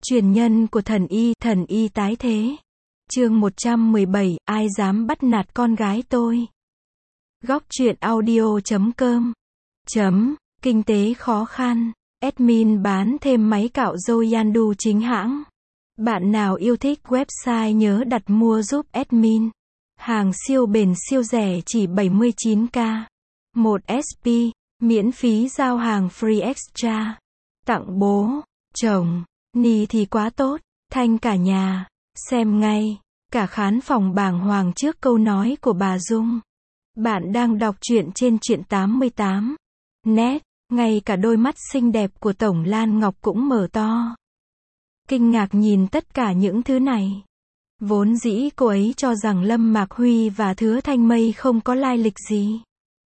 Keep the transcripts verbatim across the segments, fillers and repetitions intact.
Truyền nhân của thần y, thần y tái thế. Chương một trăm mười bảy, ai dám bắt nạt con gái tôi? Góc truyện audio chấm com. Chấm, kinh tế khó khăn. Admin bán thêm máy cạo râu Yandu chính hãng. Bạn nào yêu thích website nhớ đặt mua giúp admin. Hàng siêu bền siêu rẻ chỉ bảy mươi chín k. một ét pê, miễn phí giao hàng free extra. Tặng bố, chồng, ni thì quá tốt, thanh cả nhà. Xem ngay, cả khán phòng bàng hoàng trước câu nói của bà Dung. Bạn đang đọc truyện trên truyện tám mươi tám. Net, ngay cả đôi mắt xinh đẹp của Tổng Lan Ngọc cũng mở to. Kinh ngạc nhìn tất cả những thứ này. Vốn dĩ cô ấy cho rằng Lâm Mạc Huy và Hứa Thanh Mây không có lai lịch gì.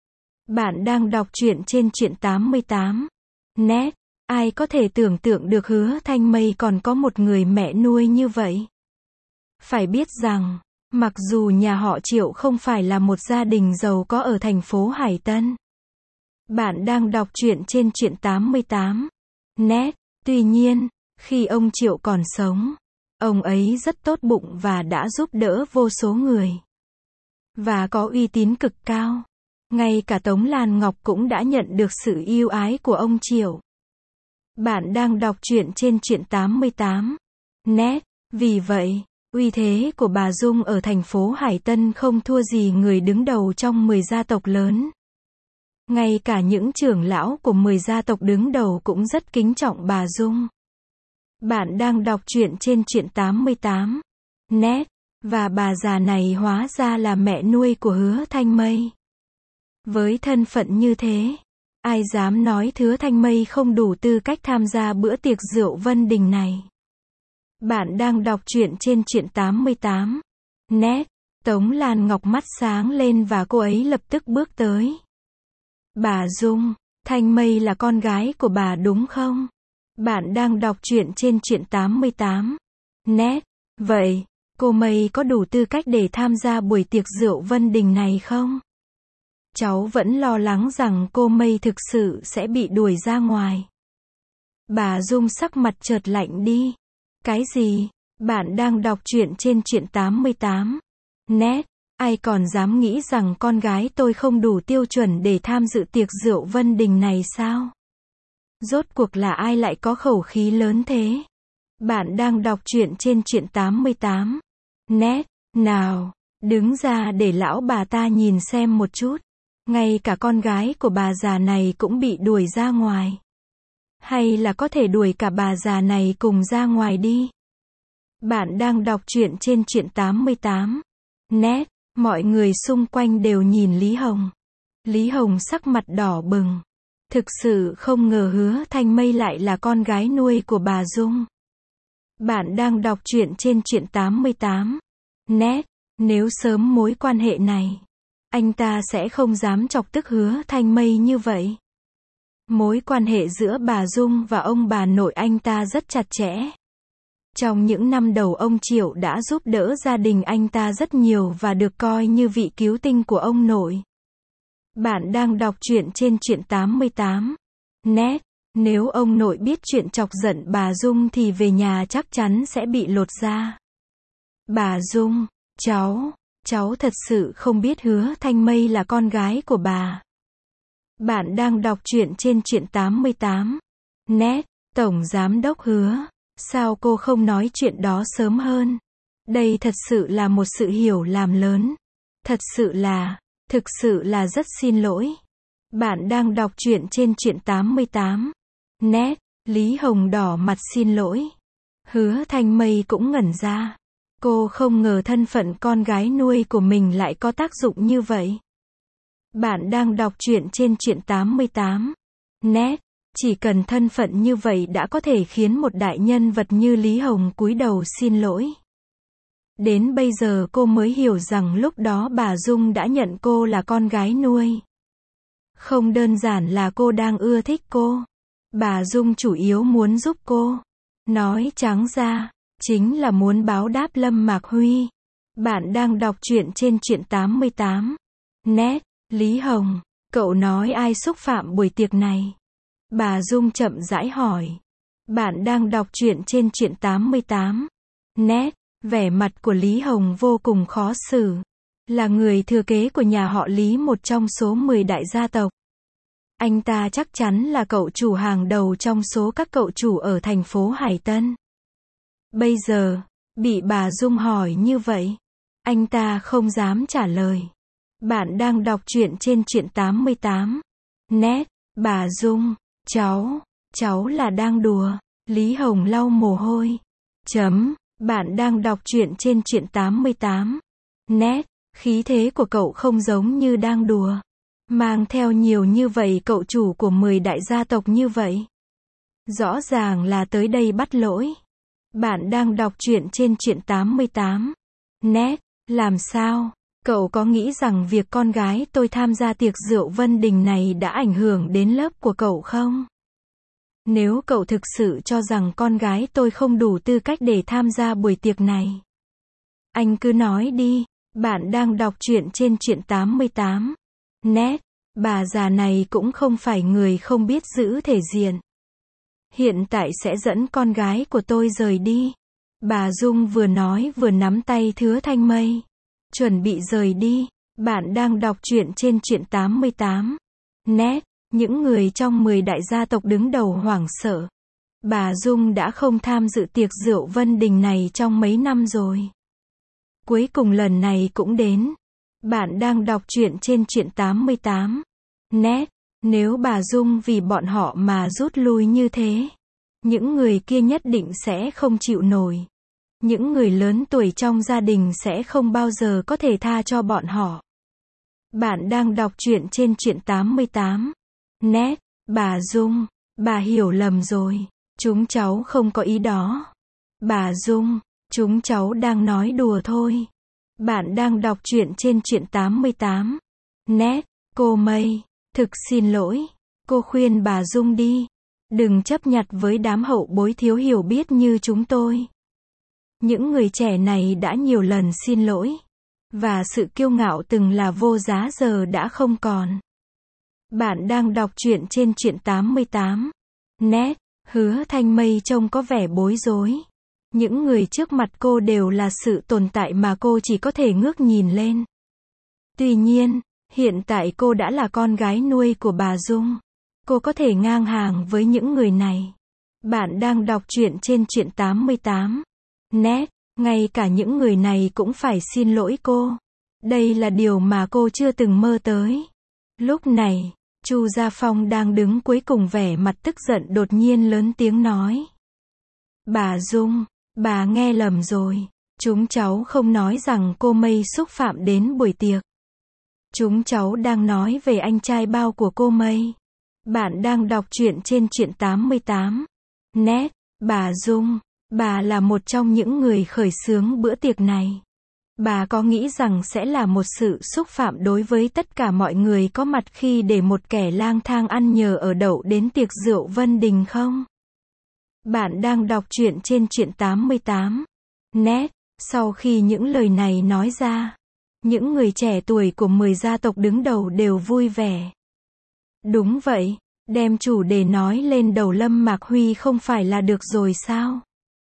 Bạn đang đọc truyện trên truyện tám mươi tám. Net, ai có thể tưởng tượng được Hứa Thanh Mây còn có một người mẹ nuôi như vậy. Phải biết rằng, mặc dù nhà họ Triệu không phải là một gia đình giàu có ở thành phố Hải Tân. Bạn đang đọc truyện trên truyện tám mươi tám. Net, tuy nhiên, khi ông Triệu còn sống, ông ấy rất tốt bụng và đã giúp đỡ vô số người. Và có uy tín cực cao. Ngay cả Tống Lan Ngọc cũng đã nhận được sự yêu ái của ông Triệu. Bạn đang đọc truyện trên truyện tám mươi tám. Net, vì vậy, uy thế của bà Dung ở thành phố Hải Tân không thua gì người đứng đầu trong mười gia tộc lớn. Ngay cả những trưởng lão của mười gia tộc đứng đầu cũng rất kính trọng bà Dung. Bạn đang đọc truyện trên truyện tám mươi tám. Net, và bà già này hóa ra là mẹ nuôi của Hứa Thanh Mây. Với thân phận như thế, ai dám nói Hứa Thanh Mây không đủ tư cách tham gia bữa tiệc rượu Vân Đình này. Bạn đang đọc truyện trên truyện tám mươi tám. Net, Tống Lan Ngọc mắt sáng lên và cô ấy lập tức bước tới. Bà Dung, Thanh Mây là con gái của bà đúng không? Bạn đang đọc truyện trên truyện tám mươi tám. Net, vậy, cô Mây có đủ tư cách để tham gia buổi tiệc rượu Vân Đình này không? Cháu vẫn lo lắng rằng cô Mây thực sự sẽ bị đuổi ra ngoài. Bà Dung sắc mặt chợt lạnh đi. Cái gì? Bạn đang đọc truyện trên truyện tám mươi tám. Net, ai còn dám nghĩ rằng con gái tôi không đủ tiêu chuẩn để tham dự tiệc rượu Vân Đình này sao? Rốt cuộc là ai lại có khẩu khí lớn thế? Bạn đang đọc truyện trên truyện tám mươi tám. Net, nào, đứng ra để lão bà ta nhìn xem một chút. Ngay cả con gái của bà già này cũng bị đuổi ra ngoài. Hay là có thể đuổi cả bà già này cùng ra ngoài đi. Bạn đang đọc truyện trên truyện tám mươi tám. Net, mọi người xung quanh đều nhìn Lý Hồng. Lý Hồng sắc mặt đỏ bừng. Thực sự không ngờ Hứa Thanh Mây lại là con gái nuôi của bà Dung. Bạn đang đọc truyện trên truyện tám mươi tám. Net, nếu sớm mối quan hệ này, anh ta sẽ không dám chọc tức Hứa Thanh Mây như vậy. Mối quan hệ giữa bà Dung và ông bà nội anh ta rất chặt chẽ. Trong những năm đầu ông Triệu đã giúp đỡ gia đình anh ta rất nhiều và được coi như vị cứu tinh của ông nội. Bạn đang đọc truyện trên truyện tám mươi tám. Net, nếu ông nội biết chuyện chọc giận bà Dung thì về nhà chắc chắn sẽ bị lột da. Bà Dung, cháu, cháu thật sự không biết Hứa Thanh Mây là con gái của bà. Bạn đang đọc truyện trên truyện tám mươi tám. Net, Tổng Giám đốc Hứa, sao cô không nói chuyện đó sớm hơn? Đây thật sự là một sự hiểu lầm lớn. Thật sự là, thực sự là rất xin lỗi. Bạn đang đọc truyện trên truyện tám mươi tám. Net, Lý Hồng đỏ mặt xin lỗi. Hứa Thanh Mây cũng ngẩn ra. Cô không ngờ thân phận con gái nuôi của mình lại có tác dụng như vậy. Bạn đang đọc truyện trên truyện tám mươi tám. Net, chỉ cần thân phận như vậy đã có thể khiến một đại nhân vật như Lý Hồng cúi đầu xin lỗi. Đến bây giờ cô mới hiểu rằng lúc đó bà Dung đã nhận cô là con gái nuôi. Không đơn giản là cô đang ưa thích cô. Bà Dung chủ yếu muốn giúp cô. Nói trắng ra, chính là muốn báo đáp Lâm Mạc Huy. Bạn đang đọc truyện trên truyện tám mươi tám. Net, Lý Hồng, cậu nói ai xúc phạm buổi tiệc này? Bà Dung chậm rãi hỏi. Bạn đang đọc truyện trên truyện tám mươi tám net. Vẻ mặt của Lý Hồng vô cùng khó xử. Là người thừa kế của nhà họ Lý, một trong số mười đại gia tộc. Anh ta chắc chắn là cậu chủ hàng đầu trong số các cậu chủ ở thành phố Hải Tân. Bây giờ, bị bà Dung hỏi như vậy, anh ta không dám trả lời. Bạn đang đọc truyện trên truyện tám mươi tám net. Bà Dung, cháu, cháu là đang đùa. Lý Hồng lau mồ hôi. Chấm, bạn đang đọc truyện trên truyện tám mươi tám net. Khí thế của cậu không giống như đang đùa. Mang theo nhiều như vậy cậu chủ của mười đại gia tộc như vậy. Rõ ràng là tới đây bắt lỗi. Bạn đang đọc truyện trên truyện tám mươi tám net. Làm sao? Cậu có nghĩ rằng việc con gái tôi tham gia tiệc rượu Vân Đình này đã ảnh hưởng đến lớp của cậu không? Nếu cậu thực sự cho rằng con gái tôi không đủ tư cách để tham gia buổi tiệc này, anh cứ nói đi. Bạn đang đọc truyện trên truyện tám mươi tám net. Bà già này cũng không phải người không biết giữ thể diện. Hiện tại sẽ dẫn con gái của tôi rời đi. Bà Dung vừa nói vừa nắm tay Hứa Thanh Mây. Chuẩn bị rời đi. Bạn đang đọc truyện trên truyện tám mươi tám net. Những người trong mười đại gia tộc đứng đầu hoảng sợ. Bà Dung đã không tham dự tiệc rượu Vân Đình này trong mấy năm rồi. Cuối cùng lần này cũng đến. Bạn đang đọc truyện trên truyện tám mươi tám net. Nếu bà Dung vì bọn họ mà rút lui như thế, những người kia nhất định sẽ không chịu nổi. Những người lớn tuổi trong gia đình sẽ không bao giờ có thể tha cho bọn họ. Bạn đang đọc truyện trên truyện tám mươi tám net. Bà Dung, bà hiểu lầm rồi. Chúng cháu không có ý đó. Bà Dung, chúng cháu đang nói đùa thôi. Bạn đang đọc truyện trên truyện tám mươi tám net. Cô Mây, thực xin lỗi. Cô khuyên bà Dung đi. Đừng chấp nhặt với đám hậu bối thiếu hiểu biết như chúng tôi. Những người trẻ này đã nhiều lần xin lỗi. Và sự kiêu ngạo từng là vô giá giờ đã không còn. Bạn đang đọc truyện trên truyện tám mươi tám net. Hứa Thanh Mây trông có vẻ bối rối. Những người trước mặt cô đều là sự tồn tại mà cô chỉ có thể ngước nhìn lên. Tuy nhiên, hiện tại cô đã là con gái nuôi của bà Dung. Cô có thể ngang hàng với những người này. Bạn đang đọc truyện trên truyện tám mươi tám net. Ngay cả những người này cũng phải xin lỗi cô. Đây là điều mà cô chưa từng mơ tới. Lúc này, Chu Gia Phong đang đứng cuối cùng vẻ mặt tức giận đột nhiên lớn tiếng nói. Bà Dung, bà nghe lầm rồi. Chúng cháu không nói rằng cô Mây xúc phạm đến buổi tiệc. Chúng cháu đang nói về anh trai bao của cô Mây. Bạn đang đọc truyện trên truyện tám mươi tám net. Bà Dung, bà là một trong những người khởi xướng bữa tiệc này. Bà có nghĩ rằng sẽ là một sự xúc phạm đối với tất cả mọi người có mặt khi để một kẻ lang thang ăn nhờ ở đậu đến tiệc rượu Vân Đình không? Bạn đang đọc truyện trên truyện tám mươi tám net. Sau khi những lời này nói ra, những người trẻ tuổi của mười gia tộc đứng đầu đều vui vẻ. Đúng vậy, đem chủ đề nói lên đầu Lâm Mạc Huy không phải là được rồi sao?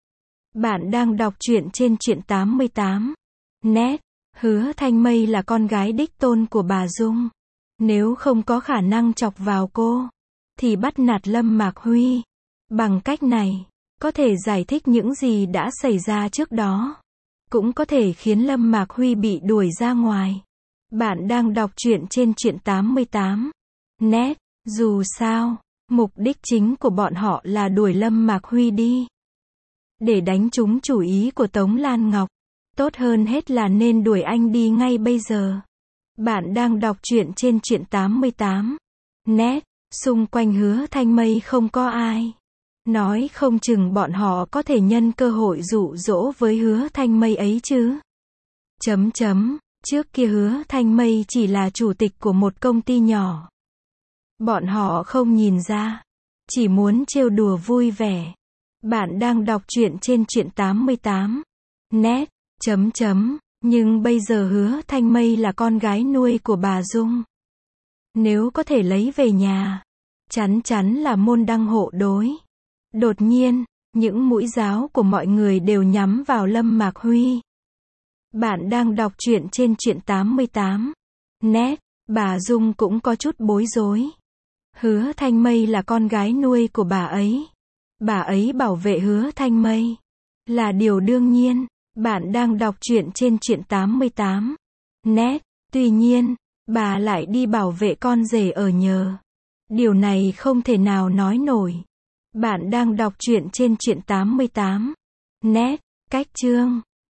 Bạn đang đọc truyện trên truyện tám mươi tám net. Hứa Thanh Mây là con gái đích tôn của bà Dung. Nếu không có khả năng chọc vào cô, thì bắt nạt Lâm Mạc Huy. Bằng cách này, có thể giải thích những gì đã xảy ra trước đó. Cũng có thể khiến Lâm Mạc Huy bị đuổi ra ngoài. Bạn đang đọc truyện trên truyện tám mươi tám net. Dù sao, mục đích chính của bọn họ là đuổi Lâm Mạc Huy đi. Để đánh trúng chủ ý của Tống Lan Ngọc. Tốt hơn hết là nên đuổi anh đi ngay bây giờ. Bạn đang đọc truyện trên truyện tám mươi tám net. Xung quanh Hứa Thanh Mây không có ai. Nói không chừng bọn họ có thể nhân cơ hội dụ dỗ với Hứa Thanh Mây ấy chứ. Chấm chấm, trước kia Hứa Thanh Mây chỉ là chủ tịch của một công ty nhỏ. Bọn họ không nhìn ra. Chỉ muốn trêu đùa vui vẻ. Bạn đang đọc truyện trên truyện tám mươi tám net. Chấm chấm, nhưng bây giờ Hứa Thanh Mây là con gái nuôi của bà Dung. Nếu có thể lấy về nhà, chắn chắn là môn đăng hộ đối. Đột nhiên, những mũi giáo của mọi người đều nhắm vào Lâm Mạc Huy. Bạn đang đọc truyện trên truyện tám mươi tám net, bà Dung cũng có chút bối rối. Hứa Thanh Mây là con gái nuôi của bà ấy. Bà ấy bảo vệ Hứa Thanh Mây là điều đương nhiên. Bạn đang đọc truyện trên truyện tám mươi tám net, tuy nhiên, bà lại đi bảo vệ con rể ở nhờ. Điều này không thể nào nói nổi. Bạn đang đọc truyện trên truyện tám mươi tám net, cách chương